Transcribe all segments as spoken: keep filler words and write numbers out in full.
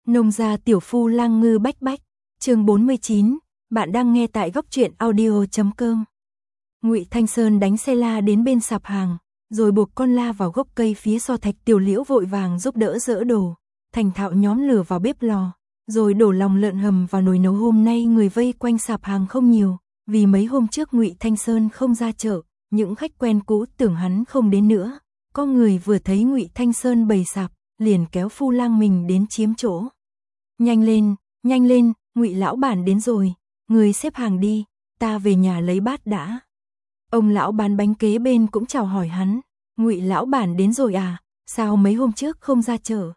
Nông gia tiểu phu lang ngư bách bách, chương bốn mươi chín, bạn đang nghe tại góc truyện audio chấm com. Ngụy Thanh Sơn đánh xe la đến bên sạp hàng, rồi buộc con la vào gốc cây phía sau. Thạch Tiểu Liễu vội vàng giúp đỡ dỡ đồ, thành thạo nhóm lửa vào bếp lò, rồi đổ lòng lợn hầm vào nồi nấu. Hôm nay người vây quanh sạp hàng không nhiều, vì mấy hôm trước Ngụy Thanh Sơn không ra chợ, những khách quen cũ tưởng hắn không đến nữa. Có người vừa thấy Ngụy Thanh Sơn bày sạp, liền kéo phu lang mình đến chiếm chỗ. Nhanh lên, nhanh lên, Ngụy lão bản đến rồi, người xếp hàng đi, ta về nhà lấy bát đã. Ông lão bán bánh kế bên cũng chào hỏi hắn, Ngụy lão bản đến rồi à, sao mấy hôm trước không ra chợ?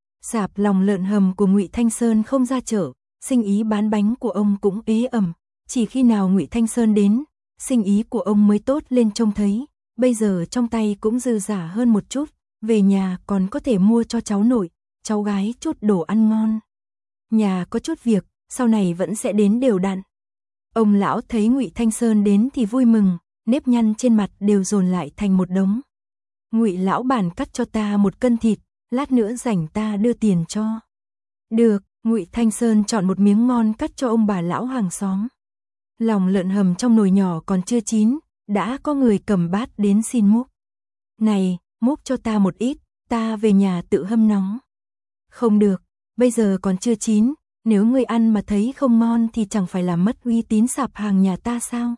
Sạp lòng lợn hầm của Ngụy Thanh Sơn không ra chợ, sinh ý bán bánh của ông cũng ế ẩm, chỉ khi nào Ngụy Thanh Sơn đến, sinh ý của ông mới tốt lên. Trông thấy, bây giờ trong tay cũng dư giả hơn một chút, về nhà còn có thể mua cho cháu nội, cháu gái chút đồ ăn ngon. Nhà có chút việc, sau này vẫn sẽ đến đều đặn. Ông lão thấy Ngụy Thanh Sơn đến thì vui mừng, nếp nhăn trên mặt đều dồn lại thành một đống. Ngụy lão bản cắt cho ta một cân thịt, lát nữa rảnh ta đưa tiền cho. Được, Ngụy Thanh Sơn chọn một miếng ngon cắt cho ông bà lão hàng xóm. Lòng lợn hầm trong nồi nhỏ còn chưa chín, đã có người cầm bát đến xin múc. Này, múc cho ta một ít, ta về nhà tự hâm nóng. Không được, bây giờ còn chưa chín, nếu người ăn mà thấy không ngon thì chẳng phải làm mất uy tín sạp hàng nhà ta sao?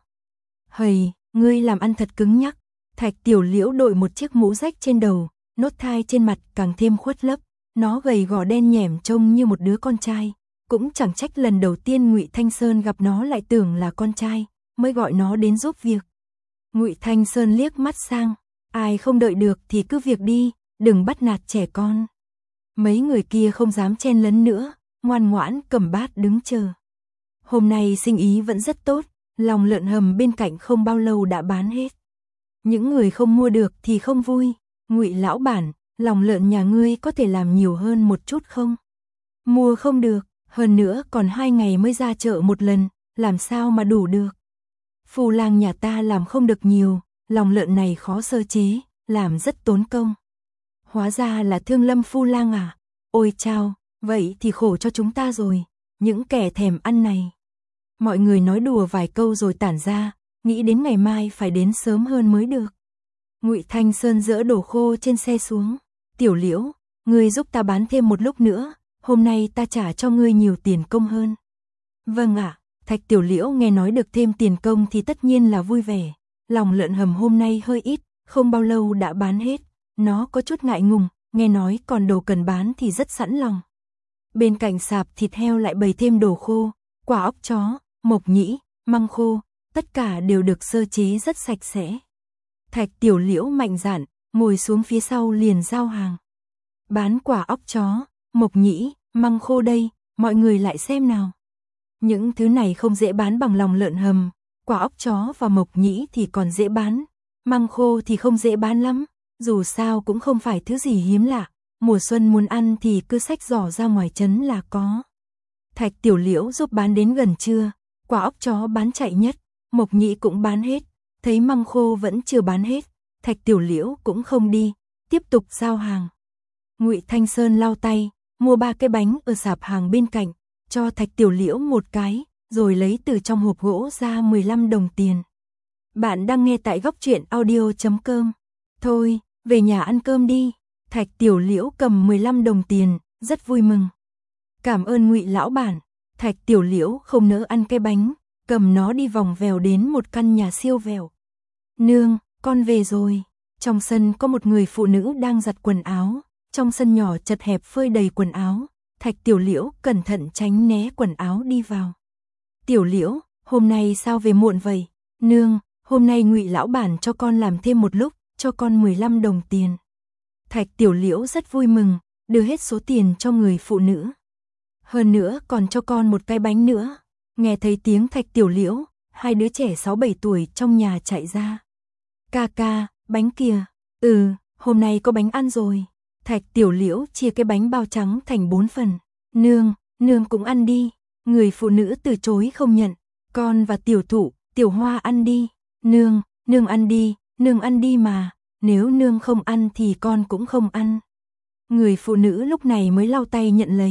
Hầy, ngươi làm ăn thật cứng nhắc. Thạch Tiểu Liễu đội một chiếc mũ rách trên đầu, nốt thai trên mặt càng thêm khuất lấp, nó gầy gò đen nhẻm trông như một đứa con trai. Cũng chẳng trách lần đầu tiên Ngụy Thanh Sơn gặp nó lại tưởng là con trai, mới gọi nó đến giúp việc. Ngụy Thanh Sơn liếc mắt sang, ai không đợi được thì cứ việc đi, đừng bắt nạt trẻ con. Mấy người kia không dám chen lấn nữa, ngoan ngoãn cầm bát đứng chờ. Hôm nay sinh ý vẫn rất tốt, lòng lợn hầm bên cạnh không bao lâu đã bán hết. Những người không mua được thì không vui. Ngụy lão bản, lòng lợn nhà ngươi có thể làm nhiều hơn một chút không? Mua không được, hơn nữa còn hai ngày mới ra chợ một lần, làm sao mà đủ được? Phu lang nhà ta làm không được nhiều, lòng lợn này khó sơ chế, làm rất tốn công. Hóa ra là Thương Lâm phu lang à? Ôi chao, vậy thì khổ cho chúng ta rồi, những kẻ thèm ăn này. Mọi người nói đùa vài câu rồi tản ra, nghĩ đến ngày mai phải đến sớm hơn mới được. Ngụy Thanh Sơn dỡ đồ khô trên xe xuống. Tiểu Liễu, ngươi giúp ta bán thêm một lúc nữa, hôm nay ta trả cho ngươi nhiều tiền công hơn. Vâng ạ. Thạch Tiểu Liễu nghe nói được thêm tiền công thì tất nhiên là vui vẻ. Lòng lợn hầm hôm nay hơi ít, không bao lâu đã bán hết. Nó có chút ngại ngùng, nghe nói còn đồ cần bán thì rất sẵn lòng. Bên cạnh sạp thịt heo lại bày thêm đồ khô, quả óc chó, mộc nhĩ, măng khô, tất cả đều được sơ chế rất sạch sẽ. Thạch Tiểu Liễu mạnh dạn, ngồi xuống phía sau liền giao hàng. Bán quả óc chó, mộc nhĩ, măng khô đây, mọi người lại xem nào. Những thứ này không dễ bán bằng lòng lợn hầm, quả óc chó và mộc nhĩ thì còn dễ bán, măng khô thì không dễ bán lắm, dù sao cũng không phải thứ gì hiếm lạ, mùa xuân muốn ăn thì cứ xách giỏ ra ngoài trấn là có. Thạch Tiểu Liễu giúp bán đến gần trưa, quả óc chó bán chạy nhất, mộc nhĩ cũng bán hết, thấy măng khô vẫn chưa bán hết, Thạch Tiểu Liễu cũng không đi, tiếp tục giao hàng. Ngụy Thanh Sơn lau tay, mua ba cái bánh ở sạp hàng bên cạnh, cho Thạch Tiểu Liễu một cái, rồi lấy từ trong hộp gỗ ra mười lăm đồng tiền. Bạn đang nghe tại góc truyện audio chấm com. Thôi, về nhà ăn cơm đi. Thạch Tiểu Liễu cầm mười lăm đồng tiền, rất vui mừng. Cảm ơn Ngụy lão bản. Thạch Tiểu Liễu không nỡ ăn cái bánh, cầm nó đi vòng vèo đến một căn nhà siêu vẹo. Nương, con về rồi. Trong sân có một người phụ nữ đang giặt quần áo, trong sân nhỏ chật hẹp phơi đầy quần áo. Thạch Tiểu Liễu cẩn thận tránh né quần áo đi vào. Tiểu Liễu, hôm nay sao về muộn vậy? Nương, hôm nay Ngụy lão bản cho con làm thêm một lúc, cho con mười lăm đồng tiền. Thạch Tiểu Liễu rất vui mừng, đưa hết số tiền cho người phụ nữ. Hơn nữa còn cho con một cái bánh nữa. Nghe thấy tiếng Thạch Tiểu Liễu, hai đứa trẻ sáu bảy tuổi trong nhà chạy ra. Ca ca, bánh kìa. Ừ, hôm nay có bánh ăn rồi. Thạch Tiểu Liễu chia cái bánh bao trắng thành bốn phần. Nương, nương cũng ăn đi. Người phụ nữ từ chối không nhận. Con và Tiểu Thụ, Tiểu Hoa ăn đi. Nương, nương ăn đi, nương ăn đi mà. Nếu nương không ăn thì con cũng không ăn. Người phụ nữ lúc này mới lau tay nhận lấy.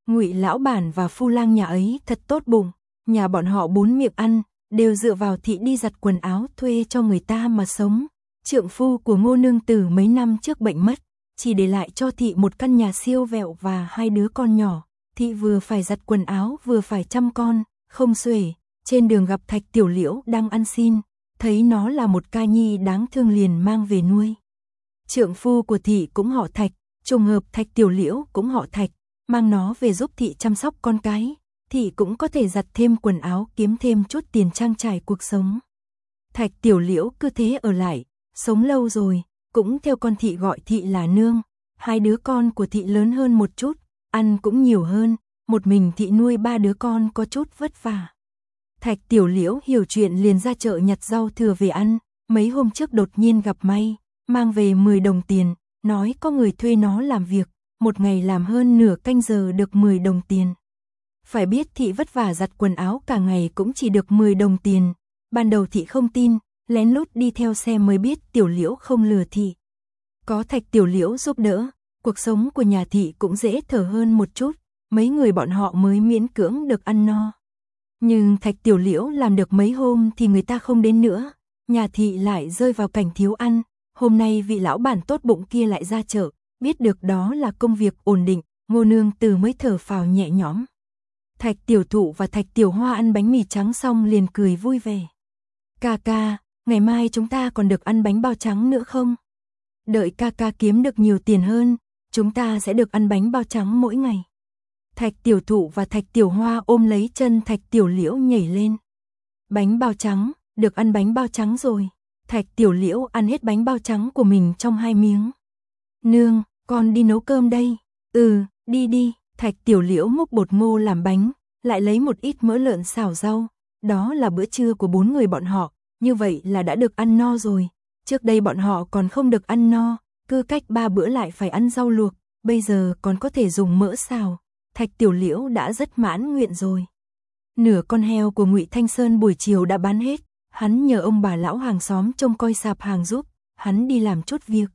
Ngụy lão bản và Phu Lang nhà ấy thật tốt bụng, nhà bọn họ bốn miệng ăn, đều dựa vào thị đi giặt quần áo thuê cho người ta mà sống. Trượng phu của Ngô nương tử mấy năm trước bệnh mất, chỉ để lại cho thị một căn nhà siêu vẹo và hai đứa con nhỏ. Thị vừa phải giặt quần áo vừa phải chăm con, không xuể. Trên đường gặp Thạch Tiểu Liễu đang ăn xin, thấy nó là một ca nhi đáng thương liền mang về nuôi. Trượng phu của thị cũng họ Thạch, trùng hợp Thạch Tiểu Liễu cũng họ Thạch, mang nó về giúp thị chăm sóc con cái. Thị cũng có thể giặt thêm quần áo kiếm thêm chút tiền trang trải cuộc sống. Thạch Tiểu Liễu cứ thế ở lại, sống lâu rồi, cũng theo con thị gọi thị là nương. Hai đứa con của thị lớn hơn một chút, ăn cũng nhiều hơn, một mình thị nuôi ba đứa con có chút vất vả. Thạch Tiểu Liễu hiểu chuyện liền ra chợ nhặt rau thừa về ăn, mấy hôm trước đột nhiên gặp may, mang về mười đồng tiền, nói có người thuê nó làm việc, một ngày làm hơn nửa canh giờ được mười đồng tiền. Phải biết thị vất vả giặt quần áo cả ngày cũng chỉ được mười đồng tiền, ban đầu thị không tin, lén lút đi theo xe mới biết Tiểu Liễu không lừa thị. Có Thạch Tiểu Liễu giúp đỡ, cuộc sống của nhà thị cũng dễ thở hơn một chút, mấy người bọn họ mới miễn cưỡng được ăn no. Nhưng Thạch Tiểu Liễu làm được mấy hôm thì người ta không đến nữa, nhà thị lại rơi vào cảnh thiếu ăn. Hôm nay vị lão bản tốt bụng kia lại ra chợ, biết được đó là công việc ổn định, Ngô nương tử mới thở phào nhẹ nhõm. Thạch Tiểu Thụ và Thạch Tiểu Hoa ăn bánh mì trắng xong liền cười vui vẻ. Ca ca, ngày mai chúng ta còn được ăn bánh bao trắng nữa không? Đợi ca ca kiếm được nhiều tiền hơn, chúng ta sẽ được ăn bánh bao trắng mỗi ngày. Thạch Tiểu Thụ và Thạch Tiểu Hoa ôm lấy chân Thạch Tiểu Liễu nhảy lên. Bánh bao trắng, được ăn bánh bao trắng rồi. Thạch Tiểu Liễu ăn hết bánh bao trắng của mình trong hai miếng. Nương, con đi nấu cơm đây. Ừ, đi đi. Thạch Tiểu Liễu múc bột ngô làm bánh, lại lấy một ít mỡ lợn xào rau. Đó là bữa trưa của bốn người bọn họ, như vậy là đã được ăn no rồi. Trước đây bọn họ còn không được ăn no, cứ cách ba bữa lại phải ăn rau luộc, bây giờ còn có thể dùng mỡ xào. Thạch Tiểu Liễu đã rất mãn nguyện rồi. Nửa con heo của Ngụy Thanh Sơn buổi chiều đã bán hết, hắn nhờ ông bà lão hàng xóm trông coi sạp hàng giúp, hắn đi làm chút việc.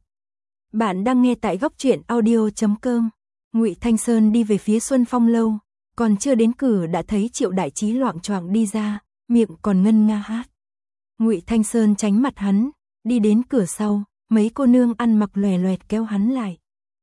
Bạn đang nghe tại góc truyện audio chấm com. Ngụy Thanh Sơn đi về phía Xuân Phong lâu, còn chưa đến cửa đã thấy Triệu Đại Trí loạng choạng đi ra, miệng còn ngân nga hát. Ngụy Thanh Sơn tránh mặt hắn, đi đến cửa sau, mấy cô nương ăn mặc lòe loẹt kéo hắn lại.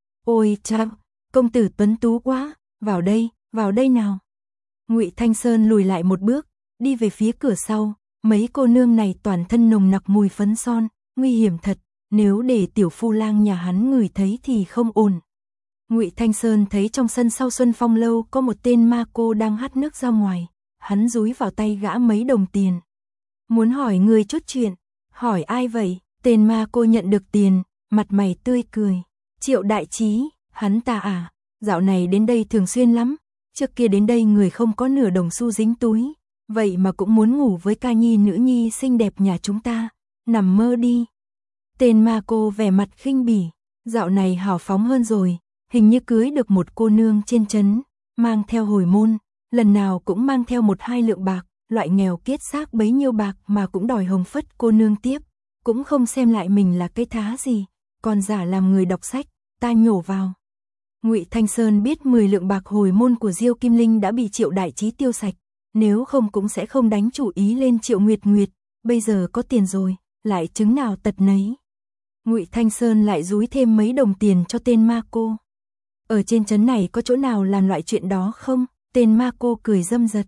Ôi cha, công tử tuấn tú quá, vào đây, vào đây nào. Ngụy Thanh Sơn lùi lại một bước, đi về phía cửa sau, mấy cô nương này toàn thân nồng nặc mùi phấn son, nguy hiểm thật, nếu để tiểu Phu Lang nhà hắn ngửi thấy thì không ổn. Ngụy Thanh Sơn thấy trong sân sau Xuân Phong lâu có một tên ma cô đang hắt nước ra ngoài, hắn dúi vào tay gã mấy đồng tiền. Muốn hỏi người chút chuyện, hỏi ai vậy? Tên ma cô nhận được tiền, mặt mày tươi cười. Triệu Đại Trí, hắn ta à, dạo này đến đây thường xuyên lắm, trước kia đến đây người không có nửa đồng xu dính túi, vậy mà cũng muốn ngủ với ca nhi nữ nhi xinh đẹp nhà chúng ta, nằm mơ đi. Tên ma cô vẻ mặt khinh bỉ, dạo này hào phóng hơn rồi, hình như cưới được một cô nương trên trấn, mang theo hồi môn, lần nào cũng mang theo một hai lượng bạc, loại nghèo kiết xác bấy nhiêu bạc mà cũng đòi hồng phất cô nương tiếp, cũng không xem lại mình là cái thá gì, còn giả làm người đọc sách, ta nhổ vào. Ngụy Thanh Sơn biết mười lượng bạc hồi môn của Diêu Kim Linh đã bị Triệu Đại Trí tiêu sạch, nếu không cũng sẽ không đánh chủ ý lên Triệu Nguyệt Nguyệt, bây giờ có tiền rồi, lại chứng nào tật nấy. Ngụy Thanh Sơn lại dúi thêm mấy đồng tiền cho tên ma cô. Ở trên trấn này có chỗ nào làm loại chuyện đó không? Tên ma cô cười dâm dật.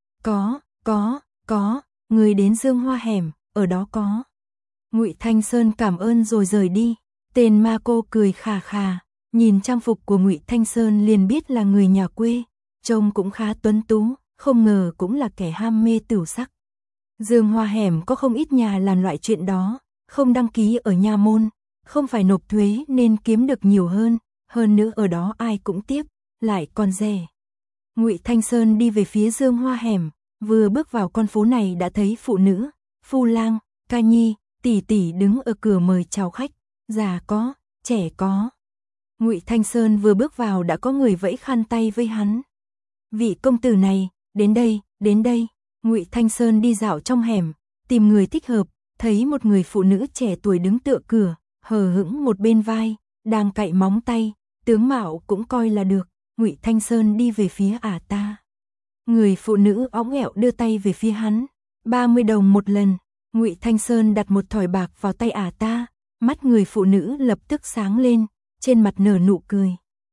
Có, có, có, người đến Dương Hoa hẻm, ở đó có. Ngụy Thanh Sơn cảm ơn rồi rời đi. Tên ma cô cười khà khà, nhìn trang phục của Ngụy Thanh Sơn liền biết là người nhà quê, trông cũng khá tuấn tú, không ngờ cũng là kẻ ham mê tửu sắc. Dương Hoa hẻm có không ít nhà làm loại chuyện đó, không đăng ký ở nha môn, không phải nộp thuế nên kiếm được nhiều hơn, hơn nữa ở đó ai cũng tiếp, lại còn rẻ. Ngụy Thanh Sơn đi về phía Dương Hoa hẻm, vừa bước vào con phố này đã thấy phụ nữ, Phu Lang, ca nhi, tỷ tỷ đứng ở cửa mời chào khách, già có, trẻ có. Ngụy Thanh Sơn vừa bước vào đã có người vẫy khăn tay với hắn. Vị công tử này, đến đây, đến đây. Ngụy Thanh Sơn đi dạo trong hẻm, tìm người thích hợp, thấy một người phụ nữ trẻ tuổi đứng tựa cửa, hờ hững một bên vai, đang cạy móng tay, tướng mạo cũng coi là được, Ngụy Thanh Sơn đi về phía ả ta. Người phụ nữ óng ẹo đưa tay về phía hắn. ba mươi đồng một lần. Ngụy Thanh Sơn đặt một thỏi bạc vào tay ả ta. Mắt người phụ nữ lập tức sáng lên, trên mặt nở nụ cười.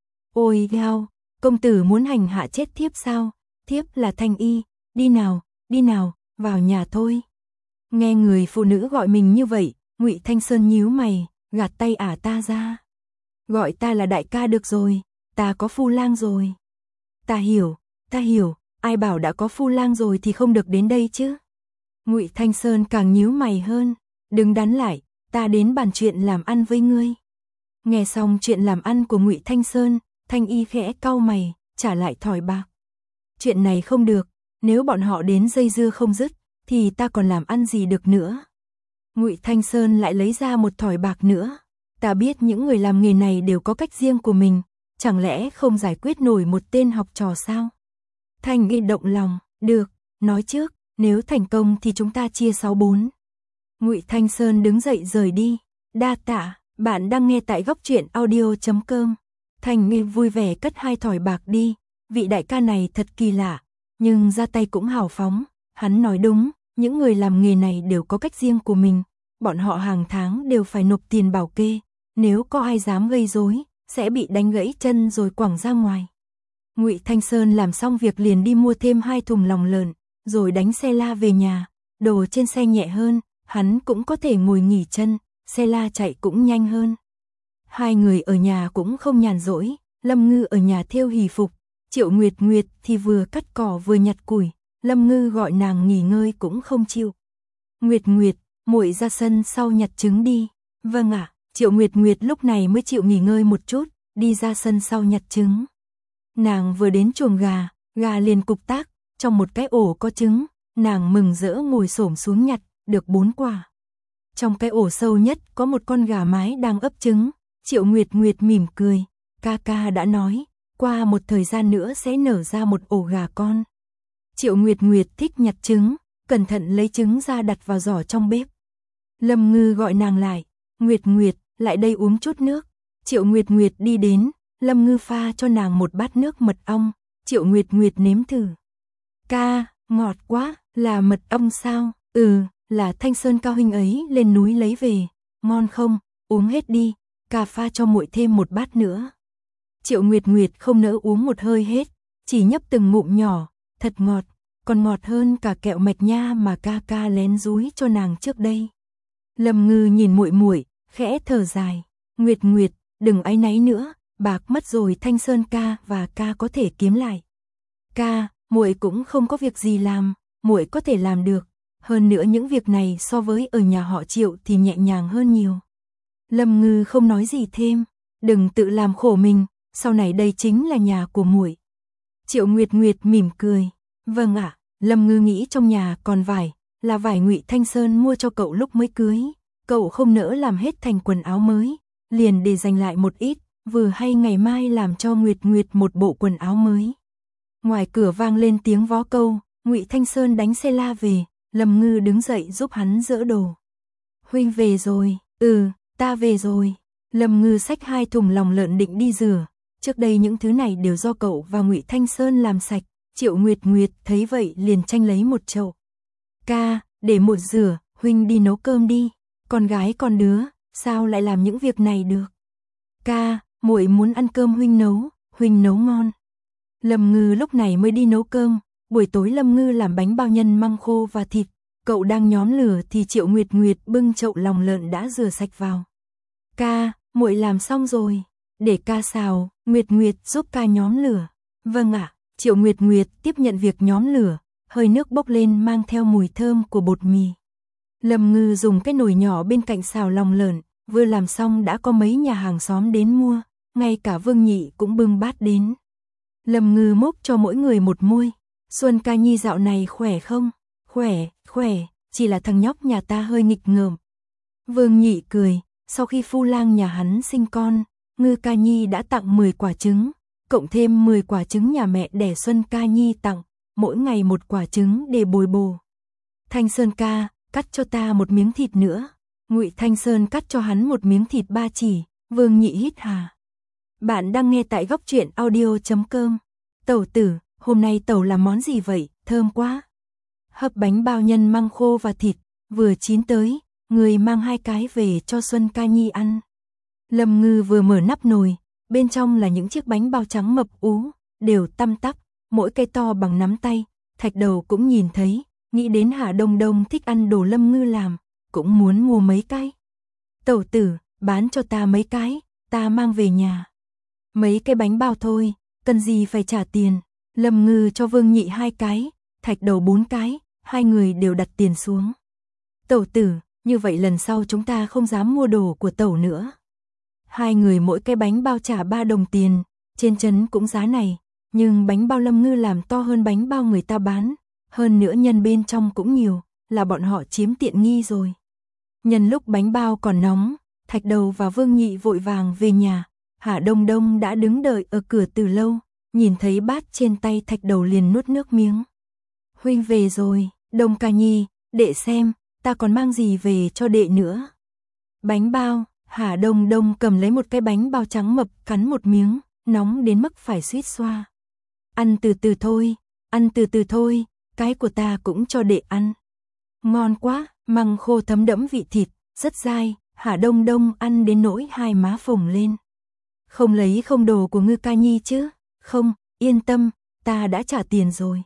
Ôi gao, công tử muốn hành hạ chết thiếp sao? Thiếp là Thanh Y, đi nào, đi nào, vào nhà thôi. Nghe người phụ nữ gọi mình như vậy, Ngụy Thanh Sơn nhíu mày, gạt tay ả ta ra. Gọi ta là đại ca được rồi, ta có phu lang rồi. Ta hiểu, ta hiểu, ai bảo đã có phu lang rồi thì không được đến đây chứ. Ngụy Thanh Sơn càng nhíu mày hơn, đừng đắn lại, ta đến bàn chuyện làm ăn với ngươi. Nghe xong chuyện làm ăn của Ngụy Thanh Sơn, Thanh Y khẽ cau mày, trả lại thỏi bạc. Chuyện này không được, nếu bọn họ đến dây dưa không dứt, thì ta còn làm ăn gì được nữa. Ngụy Thanh Sơn lại lấy ra một thỏi bạc nữa. Ta biết những người làm nghề này đều có cách riêng của mình, chẳng lẽ không giải quyết nổi một tên học trò sao? Thanh Y động lòng, được, nói trước, nếu thành công thì chúng ta chia sáu bốn. Ngụy Thanh Sơn đứng dậy rời đi. Đa tạ, bạn đang nghe tại góc truyện audio chấm com. Thanh Y vui vẻ cất hai thỏi bạc đi, vị đại ca này thật kỳ lạ, nhưng ra tay cũng hào phóng. Hắn nói đúng, những người làm nghề này đều có cách riêng của mình, bọn họ hàng tháng đều phải nộp tiền bảo kê, nếu có ai dám gây rối, sẽ bị đánh gãy chân rồi quẳng ra ngoài. Ngụy Thanh Sơn làm xong việc liền đi mua thêm hai thùng lòng lợn, rồi đánh xe la về nhà, đồ trên xe nhẹ hơn, hắn cũng có thể ngồi nghỉ chân, xe la chạy cũng nhanh hơn. Hai người ở nhà cũng không nhàn rỗi, Lâm Ngư ở nhà thêu hỷ phục, Triệu Nguyệt Nguyệt thì vừa cắt cỏ vừa nhặt củi, Lâm Ngư gọi nàng nghỉ ngơi cũng không chịu. Nguyệt Nguyệt, muội ra sân sau nhặt trứng đi. Vâng ạ, Triệu Nguyệt Nguyệt lúc này mới chịu nghỉ ngơi một chút, đi ra sân sau nhặt trứng. Nàng vừa đến chuồng gà, gà liền cục tác, trong một cái ổ có trứng, nàng mừng rỡ ngồi xổm xuống nhặt, được bốn quả. Trong cái ổ sâu nhất có một con gà mái đang ấp trứng, Triệu Nguyệt Nguyệt mỉm cười, ca ca đã nói, qua một thời gian nữa sẽ nở ra một ổ gà con. Triệu Nguyệt Nguyệt thích nhặt trứng, cẩn thận lấy trứng ra đặt vào giỏ trong bếp. Lâm Ngư gọi nàng lại, Nguyệt Nguyệt, lại đây uống chút nước. Triệu Nguyệt Nguyệt đi đến, Lâm Ngư pha cho nàng một bát nước mật ong, Triệu Nguyệt Nguyệt nếm thử. Ca, ngọt quá, là mật ong sao? Ừ, là Thanh Sơn cao huynh ấy lên núi lấy về, ngon không? Uống hết đi, ca pha cho muội thêm một bát nữa. Triệu Nguyệt Nguyệt không nỡ uống một hơi hết, chỉ nhấp từng ngụm nhỏ, thật ngọt, còn ngọt hơn cả kẹo mạch nha mà ca ca lén dúi cho nàng trước đây. Lâm Ngư nhìn muội muội, khẽ thở dài, Nguyệt Nguyệt, đừng áy náy nữa, bạc mất rồi Thanh Sơn ca và ca có thể kiếm lại. Ca, muội cũng không có việc gì làm, muội có thể làm được, hơn nữa những việc này so với ở nhà họ Triệu thì nhẹ nhàng hơn nhiều. Lâm Ngư không nói gì thêm, đừng tự làm khổ mình, sau này đây chính là nhà của muội. Triệu Nguyệt Nguyệt mỉm cười, vâng ạ. Lâm Ngư nghĩ trong nhà còn vải, là vải Ngụy Thanh Sơn mua cho cậu lúc mới cưới, cậu không nỡ làm hết thành quần áo mới, liền để dành lại một ít, vừa hay ngày mai làm cho Nguyệt Nguyệt một bộ quần áo mới. Ngoài cửa vang lên tiếng vó câu, Ngụy Thanh Sơn đánh xe la về, Lâm Ngư đứng dậy giúp hắn dỡ đồ. Huynh về rồi, ừ, ta về rồi. Lâm Ngư xách hai thùng lòng lợn định đi rửa, trước đây những thứ này đều do cậu và Ngụy Thanh Sơn làm sạch. Triệu Nguyệt Nguyệt thấy vậy liền tranh lấy một chậu. Ca, để muội rửa, huynh đi nấu cơm đi. Con gái con đứa, sao lại làm những việc này được? Ca, muội muốn ăn cơm huynh nấu, huynh nấu ngon. Lâm Ngư lúc này mới đi nấu cơm, buổi tối Lâm Ngư làm bánh bao nhân măng khô và thịt, cậu đang nhóm lửa thì Triệu Nguyệt Nguyệt bưng chậu lòng lợn đã rửa sạch vào. Ca, muội làm xong rồi, để ca xào, Nguyệt Nguyệt giúp ca nhóm lửa. Vâng ạ. Triệu Nguyệt Nguyệt tiếp nhận việc nhóm lửa, hơi nước bốc lên mang theo mùi thơm của bột mì. Lâm Ngư dùng cái nồi nhỏ bên cạnh xào lòng lợn, vừa làm xong đã có mấy nhà hàng xóm đến mua, ngay cả Vương Nhị cũng bưng bát đến. Lâm Ngư múc cho mỗi người một muôi. Xuân ca nhi dạo này khỏe không? Khỏe, khỏe, chỉ là thằng nhóc nhà ta hơi nghịch ngợm. Vương Nhị cười, sau khi phu lang nhà hắn sinh con, Ngư ca nhi đã tặng mười quả trứng. Cộng thêm mười quả trứng nhà mẹ đẻ Xuân ca nhi tặng, mỗi ngày một quả trứng để bồi bổ. Thanh Sơn ca, cắt cho ta một miếng thịt nữa. Ngụy Thanh Sơn cắt cho hắn một miếng thịt ba chỉ, Vương Nhị hít hà. Bạn đang nghe tại góc truyện audio chấm com. Tẩu tử, hôm nay tẩu làm món gì vậy, thơm quá. Hấp bánh bao nhân măng khô và thịt, vừa chín tới, người mang hai cái về cho Xuân Ca Nhi ăn. Lâm Ngư vừa mở nắp nồi, bên trong là những chiếc bánh bao trắng mập ú, đều tăm tắp, mỗi cái to bằng nắm tay. Thạch Đầu cũng nhìn thấy, nghĩ đến Hạ Đông Đông thích ăn đồ Lâm Ngư làm, cũng muốn mua mấy cái. Tẩu tử, bán cho ta mấy cái, ta mang về nhà. Mấy cái bánh bao thôi, cần gì phải trả tiền. Lâm Ngư cho Vương Nhị hai cái, Thạch Đầu bốn cái, hai người đều đặt tiền xuống. Tẩu tử, như vậy lần sau chúng ta không dám mua đồ của tẩu nữa. Hai người mỗi cái bánh bao trả ba đồng tiền, trên trấn cũng giá này, nhưng bánh bao Lâm Ngư làm to hơn bánh bao người ta bán, hơn nữa nhân bên trong cũng nhiều, là bọn họ chiếm tiện nghi rồi. Nhân lúc bánh bao còn nóng, Thạch Đầu và Vương Nhị vội vàng về nhà. Hạ Đông Đông đã đứng đợi ở cửa từ lâu, nhìn thấy bát trên tay Thạch Đầu liền nuốt nước miếng. Huynh về rồi, Đông Ca Nhi, đệ xem, ta còn mang gì về cho đệ nữa. Bánh bao, Hạ Đông Đông cầm lấy một cái bánh bao trắng mập cắn một miếng, nóng đến mức phải suýt xoa. Ăn từ từ thôi, ăn từ từ thôi, cái của ta cũng cho đệ ăn. Ngon quá, măng khô thấm đẫm vị thịt, rất dai, Hạ Đông Đông ăn đến nỗi hai má phồng lên. Không lấy không đồ của Ngư Ca Nhi chứ? Không, yên tâm, ta đã trả tiền rồi.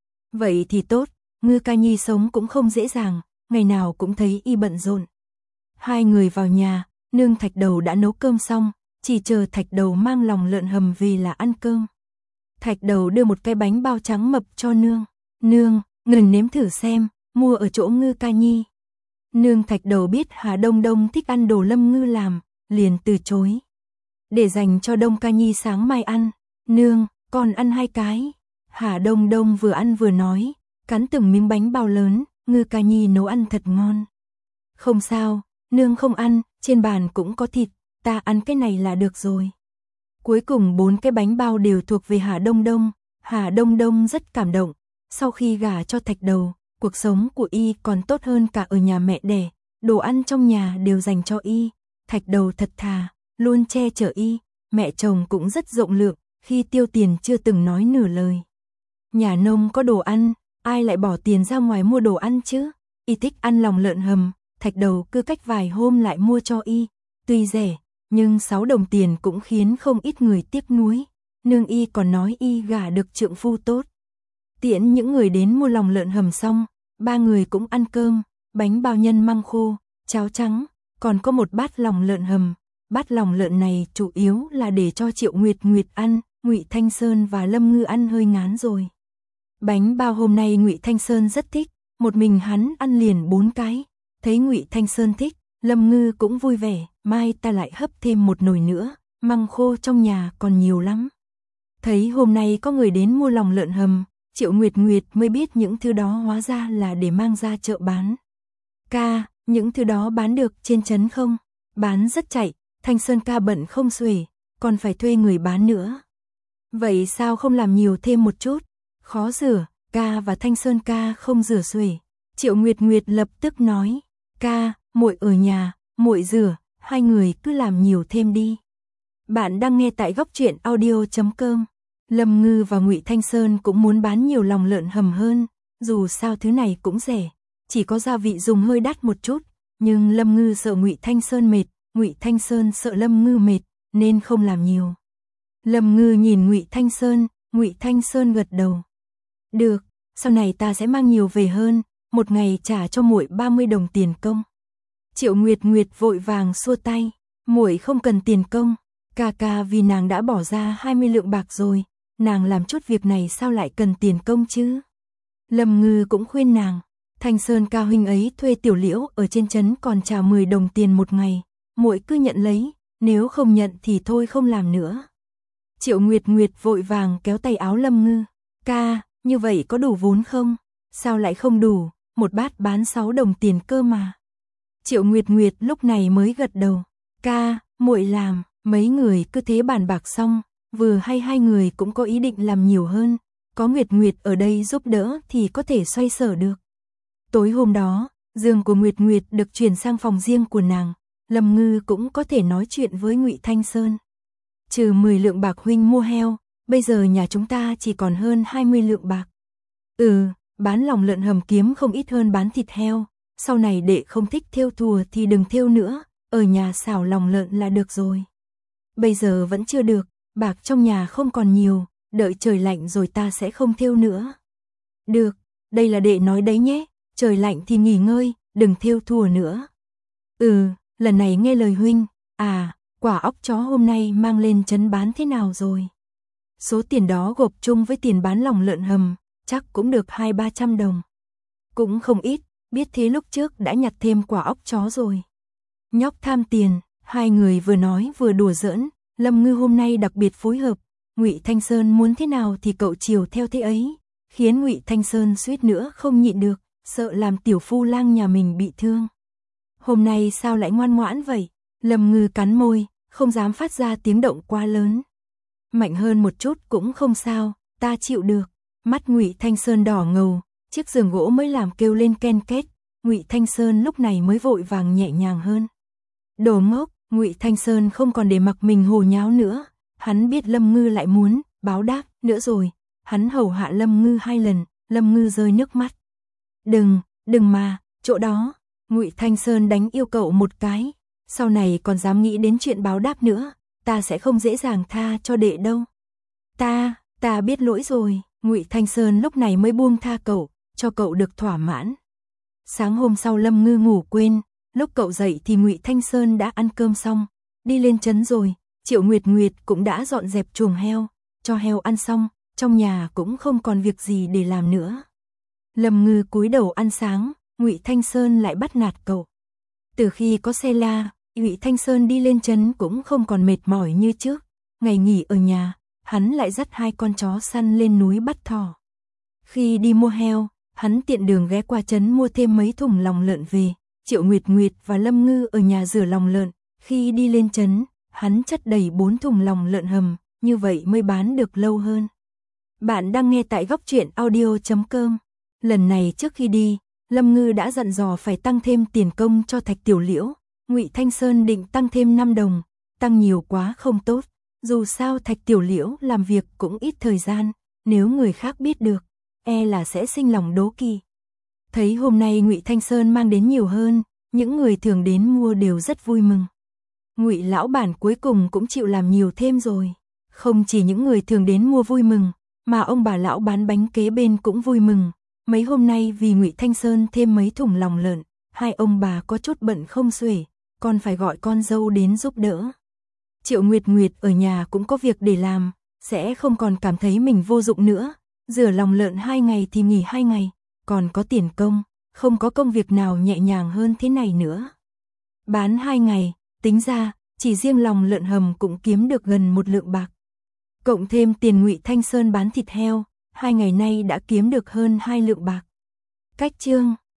Vậy thì tốt, Ngư Ca Nhi sống cũng không dễ dàng, ngày nào cũng thấy y bận rộn. Hai người vào nhà, nương Thạch Đầu đã nấu cơm xong, chỉ chờ Thạch Đầu mang lòng lợn hầm về là ăn cơm. Thạch Đầu đưa một cái bánh bao trắng mập cho nương. Nương, ngừng nếm thử xem, mua ở chỗ Ngư Ca Nhi. Nương Thạch Đầu biết Hạ Đông Đông thích ăn đồ Lâm Ngư làm, liền từ chối. Để dành cho Đông Ca Nhi sáng mai ăn. Nương, còn ăn hai cái. Hạ Đông Đông vừa ăn vừa nói, cắn từng miếng bánh bao lớn, Ngư Ca Nhi nấu ăn thật ngon. Không sao, nương không ăn, trên bàn cũng có thịt, ta ăn cái này là được rồi. Cuối cùng bốn cái bánh bao đều thuộc về Hạ Đông Đông. Hạ Đông Đông rất cảm động, sau khi gả cho Thạch Đầu, cuộc sống của y còn tốt hơn cả ở nhà mẹ đẻ, đồ ăn trong nhà đều dành cho y. Thạch Đầu thật thà, luôn che chở y, mẹ chồng cũng rất rộng lượng, khi tiêu tiền chưa từng nói nửa lời. Nhà nông có đồ ăn, ai lại bỏ tiền ra ngoài mua đồ ăn chứ? Y thích ăn lòng lợn hầm, Thạch Đầu cứ cách vài hôm lại mua cho y. Tuy rẻ, nhưng sáu đồng tiền cũng khiến không ít người tiếc nuối. Nương y còn nói y gả được trượng phu tốt. Tiễn những người đến mua lòng lợn hầm xong, ba người cũng ăn cơm, bánh bao nhân măng khô, cháo trắng, còn có một bát lòng lợn hầm. Bát lòng lợn này chủ yếu là để cho Triệu Nguyệt Nguyệt ăn, Ngụy Thanh Sơn và Lâm Ngư ăn hơi ngán rồi. Bánh bao hôm nay Ngụy Thanh Sơn rất thích, một mình hắn ăn liền bốn cái. Thấy Ngụy Thanh Sơn thích, Lâm Ngư cũng vui vẻ, mai ta lại hấp thêm một nồi nữa, măng khô trong nhà còn nhiều lắm. Thấy hôm nay có người đến mua lòng lợn hầm, Triệu Nguyệt Nguyệt mới biết những thứ đó hóa ra là để mang ra chợ bán. Ca, những thứ đó bán được trên trấn không? Bán rất chạy, Thanh Sơn ca bận không xuể, còn phải thuê người bán nữa. Vậy sao không làm nhiều thêm một chút? Khó rửa, ca và Thanh Sơn ca không rửa xuể. Triệu Nguyệt Nguyệt lập tức nói, ca, muội ở nhà, muội rửa, hai người cứ làm nhiều thêm đi. Bạn đang nghe tại góc truyện audio chấm com. Lâm Ngư và Ngụy Thanh Sơn cũng muốn bán nhiều lòng lợn hầm hơn, dù sao thứ này cũng rẻ, chỉ có gia vị dùng hơi đắt một chút, nhưng Lâm Ngư sợ Ngụy Thanh Sơn mệt, Ngụy Thanh Sơn sợ Lâm Ngư mệt, nên không làm nhiều. Lâm Ngư nhìn Ngụy Thanh Sơn, Ngụy Thanh Sơn gật đầu. Được, sau này ta sẽ mang nhiều về hơn, một ngày trả cho muội ba mươi đồng tiền công. Triệu Nguyệt Nguyệt vội vàng xua tay, muội không cần tiền công, ca ca vì nàng đã bỏ ra hai mươi lượng bạc rồi, nàng làm chút việc này sao lại cần tiền công chứ? Lâm Ngư cũng khuyên nàng, Thanh Sơn ca huynh ấy thuê Tiểu Liễu ở trên trấn còn trả mười đồng tiền một ngày, muội cứ nhận lấy, nếu không nhận thì thôi không làm nữa. Triệu Nguyệt Nguyệt vội vàng kéo tay áo Lâm Ngư, ca, như vậy có đủ vốn không? Sao lại không đủ, một bát bán sáu đồng tiền cơ mà. Triệu Nguyệt Nguyệt lúc này mới gật đầu, ca, muội làm. Mấy người cứ thế bàn bạc xong, vừa hay hai người cũng có ý định làm nhiều hơn, có Nguyệt Nguyệt ở đây giúp đỡ thì có thể xoay sở được. Tối hôm đó, giường của Nguyệt Nguyệt được chuyển sang phòng riêng của nàng, Lâm Ngư cũng có thể nói chuyện với Ngụy Thanh Sơn. Trừ mười lượng bạc huynh mua heo, bây giờ nhà chúng ta chỉ còn hơn hai mươi lượng bạc. Ừ, bán lòng lợn hầm kiếm không ít hơn bán thịt heo, sau này đệ không thích thêu thùa thì đừng thêu nữa, ở nhà xào lòng lợn là được rồi. Bây giờ vẫn chưa được, bạc trong nhà không còn nhiều, đợi trời lạnh rồi ta sẽ không thêu nữa. Được, đây là đệ nói đấy nhé, trời lạnh thì nghỉ ngơi, đừng thêu thùa nữa. Ừ, lần này nghe lời huynh. À, quả óc chó hôm nay mang lên trấn bán thế nào rồi? Số tiền đó gộp chung với tiền bán lòng lợn hầm, chắc cũng được hai ba trăm đồng. Cũng không ít, biết thế lúc trước đã nhặt thêm quả óc chó rồi. Nhóc tham tiền, hai người vừa nói vừa đùa giỡn, Lâm Ngư hôm nay đặc biệt phối hợp, Ngụy Thanh Sơn muốn thế nào thì cậu chiều theo thế ấy, khiến Ngụy Thanh Sơn suýt nữa không nhịn được, sợ làm tiểu phu lang nhà mình bị thương. Hôm nay sao lại ngoan ngoãn vậy? Lâm Ngư cắn môi, không dám phát ra tiếng động quá lớn. Mạnh hơn một chút cũng không sao, ta chịu được. Mắt Ngụy Thanh Sơn đỏ ngầu, chiếc giường gỗ mới làm kêu lên ken két, Ngụy Thanh Sơn lúc này mới vội vàng nhẹ nhàng hơn. Đồ ngốc, Ngụy Thanh Sơn không còn để mặc mình hồ nháo nữa, hắn biết Lâm Ngư lại muốn báo đáp nữa rồi, hắn hầu hạ Lâm Ngư hai lần, Lâm Ngư rơi nước mắt. Đừng, đừng mà, chỗ đó, Ngụy Thanh Sơn đánh yêu cậu một cái, sau này còn dám nghĩ đến chuyện báo đáp nữa, ta sẽ không dễ dàng tha cho đệ đâu. Ta, ta biết lỗi rồi, Ngụy Thanh Sơn lúc này mới buông tha cậu, cho cậu được thỏa mãn. Sáng hôm sau Lâm Ngư ngủ quên, lúc cậu dậy thì Ngụy Thanh Sơn đã ăn cơm xong, đi lên trấn rồi, Triệu Nguyệt Nguyệt cũng đã dọn dẹp chuồng heo, cho heo ăn xong, trong nhà cũng không còn việc gì để làm nữa. Lâm Ngư cúi đầu ăn sáng, Ngụy Thanh Sơn lại bắt nạt cậu. Từ khi có xe la, Ngụy Thanh Sơn đi lên trấn cũng không còn mệt mỏi như trước, ngày nghỉ ở nhà, hắn lại dắt hai con chó săn lên núi bắt thỏ. Khi đi mua heo, hắn tiện đường ghé qua trấn mua thêm mấy thùng lòng lợn về, Triệu Nguyệt Nguyệt và Lâm Ngư ở nhà rửa lòng lợn, khi đi lên trấn, hắn chất đầy bốn thùng lòng lợn hầm, như vậy mới bán được lâu hơn. Bạn đang nghe tại góc truyện audio chấm com. Lần này trước khi đi, Lâm Ngư đã dặn dò phải tăng thêm tiền công cho Thạch Tiểu Liễu, Ngụy Thanh Sơn định tăng thêm năm đồng, tăng nhiều quá không tốt, dù sao Thạch Tiểu Liễu làm việc cũng ít thời gian, nếu người khác biết được, e là sẽ sinh lòng đố kỵ. Thấy hôm nay Ngụy Thanh Sơn mang đến nhiều hơn, những người thường đến mua đều rất vui mừng. Ngụy lão bản cuối cùng cũng chịu làm nhiều thêm rồi, không chỉ những người thường đến mua vui mừng, mà ông bà lão bán bánh kế bên cũng vui mừng. Mấy hôm nay vì Ngụy Thanh Sơn thêm mấy thùng lòng lợn, hai ông bà có chút bận không xuể, còn phải gọi con dâu đến giúp đỡ. Triệu Nguyệt Nguyệt ở nhà cũng có việc để làm, sẽ không còn cảm thấy mình vô dụng nữa, rửa lòng lợn hai ngày thì nghỉ hai ngày, còn có tiền công, không có công việc nào nhẹ nhàng hơn thế này nữa. Bán hai ngày, tính ra, chỉ riêng lòng lợn hầm cũng kiếm được gần một lượng bạc. Cộng thêm tiền Ngụy Thanh Sơn bán thịt heo, hai ngày nay đã kiếm được hơn hai lượng bạc. Cách chương